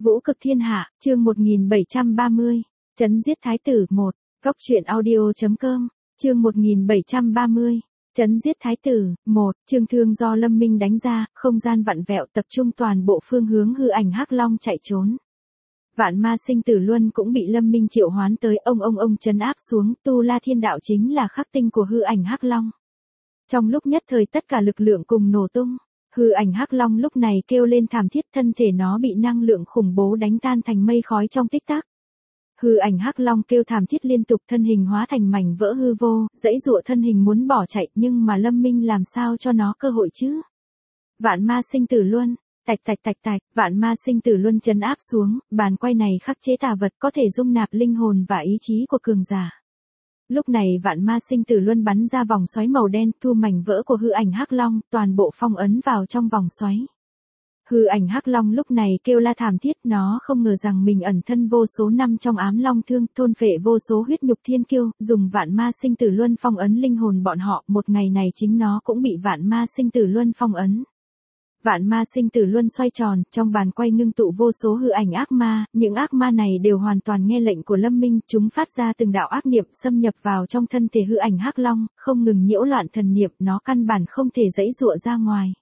Vũ cực thiên hạ, chương 1730. Trấn giết thái tử 1. Góc truyện audio.com, chương 1730. Trấn giết thái tử 1. Chương thương do Lâm Minh đánh ra, không gian vặn vẹo tập trung toàn bộ phương hướng hư ảnh Hắc Long chạy trốn. Vạn ma sinh tử luân cũng bị Lâm Minh triệu hoán tới, ông trấn áp xuống. Tu La Thiên Đạo chính là khắc tinh của hư ảnh Hắc Long. Trong lúc nhất thời tất cả lực lượng cùng nổ tung. Hư ảnh Hắc Long lúc này kêu lên thảm thiết, thân thể nó bị năng lượng khủng bố đánh tan thành mây khói trong tích tắc. Hư ảnh Hắc Long kêu thảm thiết liên tục, thân hình hóa thành mảnh vỡ hư vô, giãy giụa thân hình muốn bỏ chạy, nhưng mà Lâm Minh làm sao cho nó cơ hội chứ? Vạn ma sinh tử luân, tạch, vạn ma sinh tử luân trấn áp xuống, bàn quay này khắc chế tà vật có thể dung nạp linh hồn và ý chí của cường giả. Lúc này vạn ma sinh tử luân bắn ra vòng xoáy màu đen, thu mảnh vỡ của hư ảnh Hắc Long, toàn bộ phong ấn vào trong vòng xoáy. Hư ảnh Hắc Long lúc này kêu la thảm thiết, nó không ngờ rằng mình ẩn thân vô số năm trong ám long thương, thôn phệ vô số huyết nhục thiên kiêu, dùng vạn ma sinh tử luân phong ấn linh hồn bọn họ, một ngày này chính nó cũng bị vạn ma sinh tử luân phong ấn. Vạn ma sinh tử luân xoay tròn, trong bàn quay ngưng tụ vô số hư ảnh ác ma, những ác ma này đều hoàn toàn nghe lệnh của Lâm Minh, chúng phát ra từng đạo ác niệm xâm nhập vào trong thân thể hư ảnh Hắc Long, không ngừng nhiễu loạn thần niệm, nó căn bản không thể giãy giụa ra ngoài.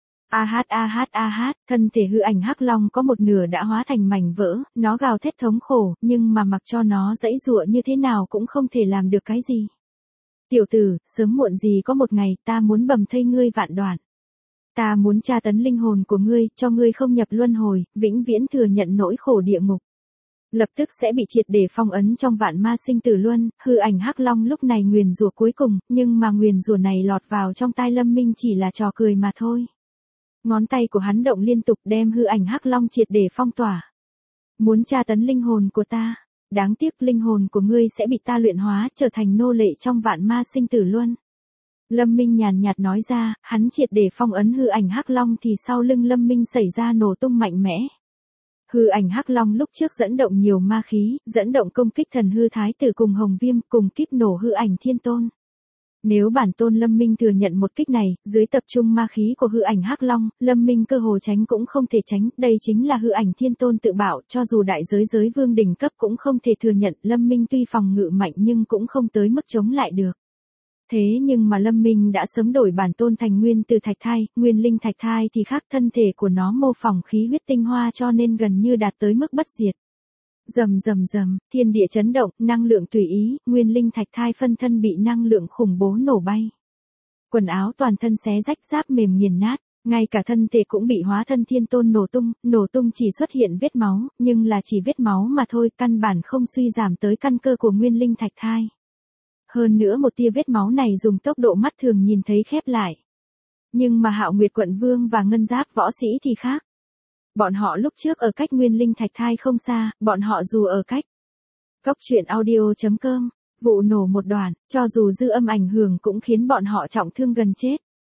Thân thể hư ảnh Hắc Long có một nửa đã hóa thành mảnh vỡ, nó gào thét thống khổ, nhưng mà mặc cho nó giãy giụa như thế nào cũng không thể làm được cái gì. Tiểu tử, sớm muộn gì có một ngày ta muốn bầm thây ngươi vạn đoạn. Ta muốn tra tấn linh hồn của ngươi, cho ngươi không nhập luân hồi, vĩnh viễn thừa nhận nỗi khổ địa ngục. Lập tức sẽ bị triệt để phong ấn trong vạn ma sinh tử luân. Hư ảnh Hắc Long lúc này nguyền rủa cuối cùng, nhưng mà nguyền rủa này lọt vào trong tai Lâm Minh chỉ là trò cười mà thôi. Ngón tay của hắn động liên tục đem hư ảnh Hắc Long triệt để phong tỏa. Muốn tra tấn linh hồn của ta, đáng tiếc linh hồn của ngươi sẽ bị ta luyện hóa, trở thành nô lệ trong vạn ma sinh tử luân. Lâm Minh nhàn nhạt nói ra, hắn triệt để phong ấn hư ảnh Hắc Long thì sau lưng Lâm Minh xảy ra nổ tung mạnh mẽ. Hư ảnh Hắc Long lúc trước dẫn động nhiều ma khí, dẫn động công kích thần hư thái tử cùng Hồng Viêm, cùng kíp nổ hư ảnh Thiên Tôn. Nếu bản tôn Lâm Minh thừa nhận một kích này, dưới tập trung ma khí của hư ảnh Hắc Long, Lâm Minh cơ hồ tránh cũng không thể tránh, đây chính là hư ảnh Thiên Tôn tự bảo, cho dù đại giới vương đỉnh cấp cũng không thể thừa nhận. Lâm Minh tuy phòng ngự mạnh nhưng cũng không tới mức chống lại được. Thế nhưng mà Lâm Minh đã sớm đổi bản tôn thành nguyên từ thạch thai, nguyên linh thạch thai thì khác, thân thể của nó mô phỏng khí huyết tinh hoa cho nên gần như đạt tới mức bất diệt. Rầm, thiên địa chấn động, năng lượng tùy ý, nguyên linh thạch thai phân thân bị năng lượng khủng bố nổ bay. Quần áo toàn thân xé rách, giáp mềm nghiền nát, ngay cả thân thể cũng bị hóa thân Thiên Tôn nổ tung chỉ xuất hiện vết máu, nhưng là chỉ vết máu mà thôi, căn bản không suy giảm tới căn cơ của nguyên linh thạch thai. Hơn nữa một tia vết máu này dùng tốc độ mắt thường nhìn thấy khép lại. Nhưng mà Hạo Nguyệt Quận Vương và Ngân Giáp võ sĩ thì khác. Bọn họ lúc trước ở cách nguyên linh thạch thai không xa, bọn họ dù ở cách. Góc truyện audio.com, vụ nổ một đoạn, cho dù dư âm ảnh hưởng cũng khiến bọn họ trọng thương gần chết.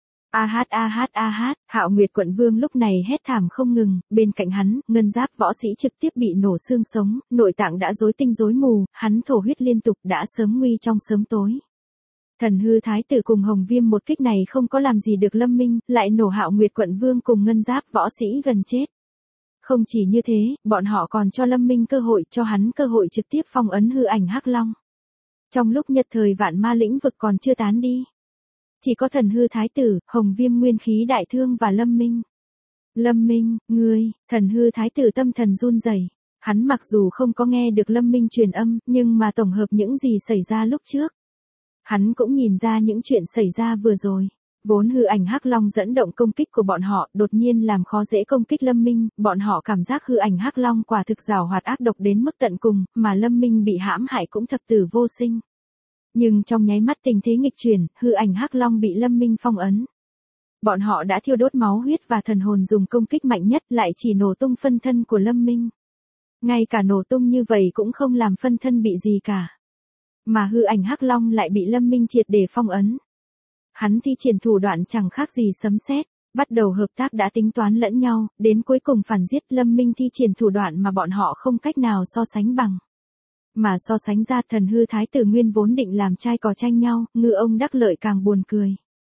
Hạo Nguyệt Quận Vương lúc này hét thảm không ngừng, bên cạnh hắn, Ngân Giáp võ sĩ trực tiếp bị nổ xương sống, nội tạng đã rối tinh rối mù, hắn thổ huyết liên tục, đã sớm nguy trong sớm tối. Thần hư thái tử cùng Hồng Viêm một kích này không có làm gì được Lâm Minh, lại nổ Hạo Nguyệt Quận Vương cùng Ngân Giáp võ sĩ gần chết. Không chỉ như thế, bọn họ còn cho Lâm Minh cơ hội, cho hắn cơ hội trực tiếp phong ấn hư ảnh Hắc Long. Trong lúc nhất thời vạn ma lĩnh vực còn chưa tán đi. Chỉ có thần hư thái tử, Hồng Viêm nguyên khí đại thương và Lâm Minh. Lâm Minh, ngươi, thần hư thái tử tâm thần run rẩy. Hắn mặc dù không có nghe được Lâm Minh truyền âm, nhưng mà tổng hợp những gì xảy ra lúc trước. Hắn cũng nhìn ra những chuyện xảy ra vừa rồi. Vốn hư ảnh Hắc Long dẫn động công kích của bọn họ, đột nhiên làm khó dễ công kích Lâm Minh, bọn họ cảm giác hư ảnh Hắc Long quả thực giàu hoạt ác độc đến mức tận cùng, mà Lâm Minh bị hãm hại cũng thập tử vô sinh. Nhưng trong nháy mắt tình thế nghịch chuyển, hư ảnh Hắc Long bị Lâm Minh phong ấn. Bọn họ đã thiêu đốt máu huyết và thần hồn dùng công kích mạnh nhất, lại chỉ nổ tung phân thân của Lâm Minh. Ngay cả nổ tung như vậy cũng không làm phân thân bị gì cả. Mà hư ảnh Hắc Long lại bị Lâm Minh triệt để phong ấn. Hắn thi triển thủ đoạn chẳng khác gì sấm sét, bắt đầu hợp tác đã tính toán lẫn nhau, đến cuối cùng phản giết. Lâm Minh thi triển thủ đoạn mà bọn họ không cách nào so sánh bằng. Mà so sánh ra thần hư thái tử nguyên vốn định làm trai cò tranh nhau, ngư ông đắc lợi càng buồn cười.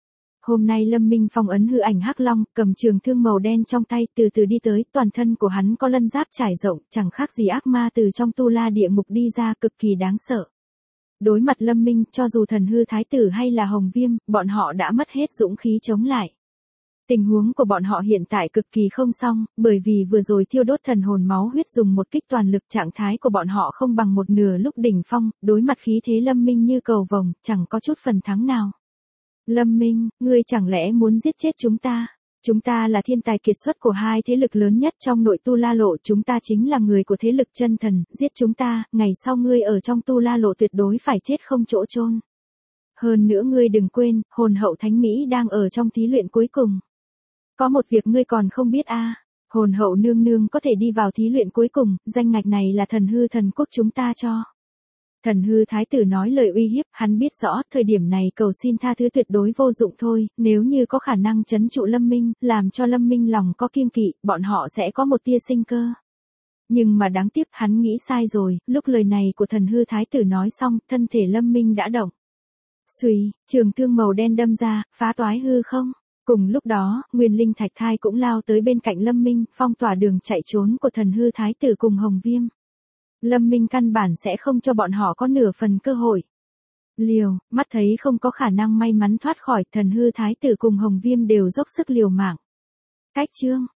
Hôm nay Lâm Minh Phong ấn hư ảnh hắc long, cầm trường thương màu đen trong tay, từ từ đi tới, toàn thân của hắn có lân giáp trải rộng, chẳng khác gì ác ma từ trong tu la địa ngục đi ra, cực kỳ đáng sợ. Đối mặt Lâm Minh, cho dù thần hư thái tử hay là Hồng Viêm, bọn họ đã mất hết dũng khí chống lại. Tình huống của bọn họ hiện tại cực kỳ không xong, bởi vì vừa rồi thiêu đốt thần hồn máu huyết dùng một kích toàn lực, trạng thái của bọn họ không bằng một nửa lúc đỉnh phong, đối mặt khí thế Lâm Minh như cầu vồng, chẳng có chút phần thắng nào. Lâm Minh, ngươi chẳng lẽ muốn giết chết chúng ta? Chúng ta là thiên tài kiệt xuất của hai thế lực lớn nhất trong nội tu la lộ, chúng ta chính là người của thế lực chân thần, giết chúng ta, ngày sau ngươi ở trong tu la lộ tuyệt đối phải chết không chỗ chôn. Hơn nữa ngươi đừng quên, hồn hậu thánh Mỹ đang ở trong thí luyện cuối cùng. Có một việc ngươi còn không biết a, hồn hậu nương nương có thể đi vào thí luyện cuối cùng, danh ngạch này là thần hư thần quốc chúng ta cho. Thần hư thái tử nói lời uy hiếp, hắn biết rõ, thời điểm này cầu xin tha thứ tuyệt đối vô dụng thôi, nếu như có khả năng trấn trụ Lâm Minh, làm cho Lâm Minh lòng có kiêng kỵ, bọn họ sẽ có một tia sinh cơ. Nhưng mà đáng tiếc, hắn nghĩ sai rồi, lúc lời này của thần hư thái tử nói xong, thân thể Lâm Minh đã động. Xuy, trường thương màu đen đâm ra, phá toái hư không. Cùng lúc đó, Nguyên Linh Thạch Thai cũng lao tới bên cạnh Lâm Minh, phong tỏa đường chạy trốn của thần hư thái tử cùng Hồng Viêm. Lâm Minh căn bản sẽ không cho bọn họ có nửa phần cơ hội. Liều, mắt thấy không có khả năng may mắn thoát khỏi, thần hư thái tử cùng Hồng Viêm đều dốc sức liều mạng. Cách chương